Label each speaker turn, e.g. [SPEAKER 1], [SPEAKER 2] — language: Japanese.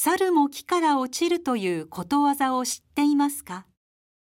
[SPEAKER 1] 猿も木から落ちるということわざを知っていますか？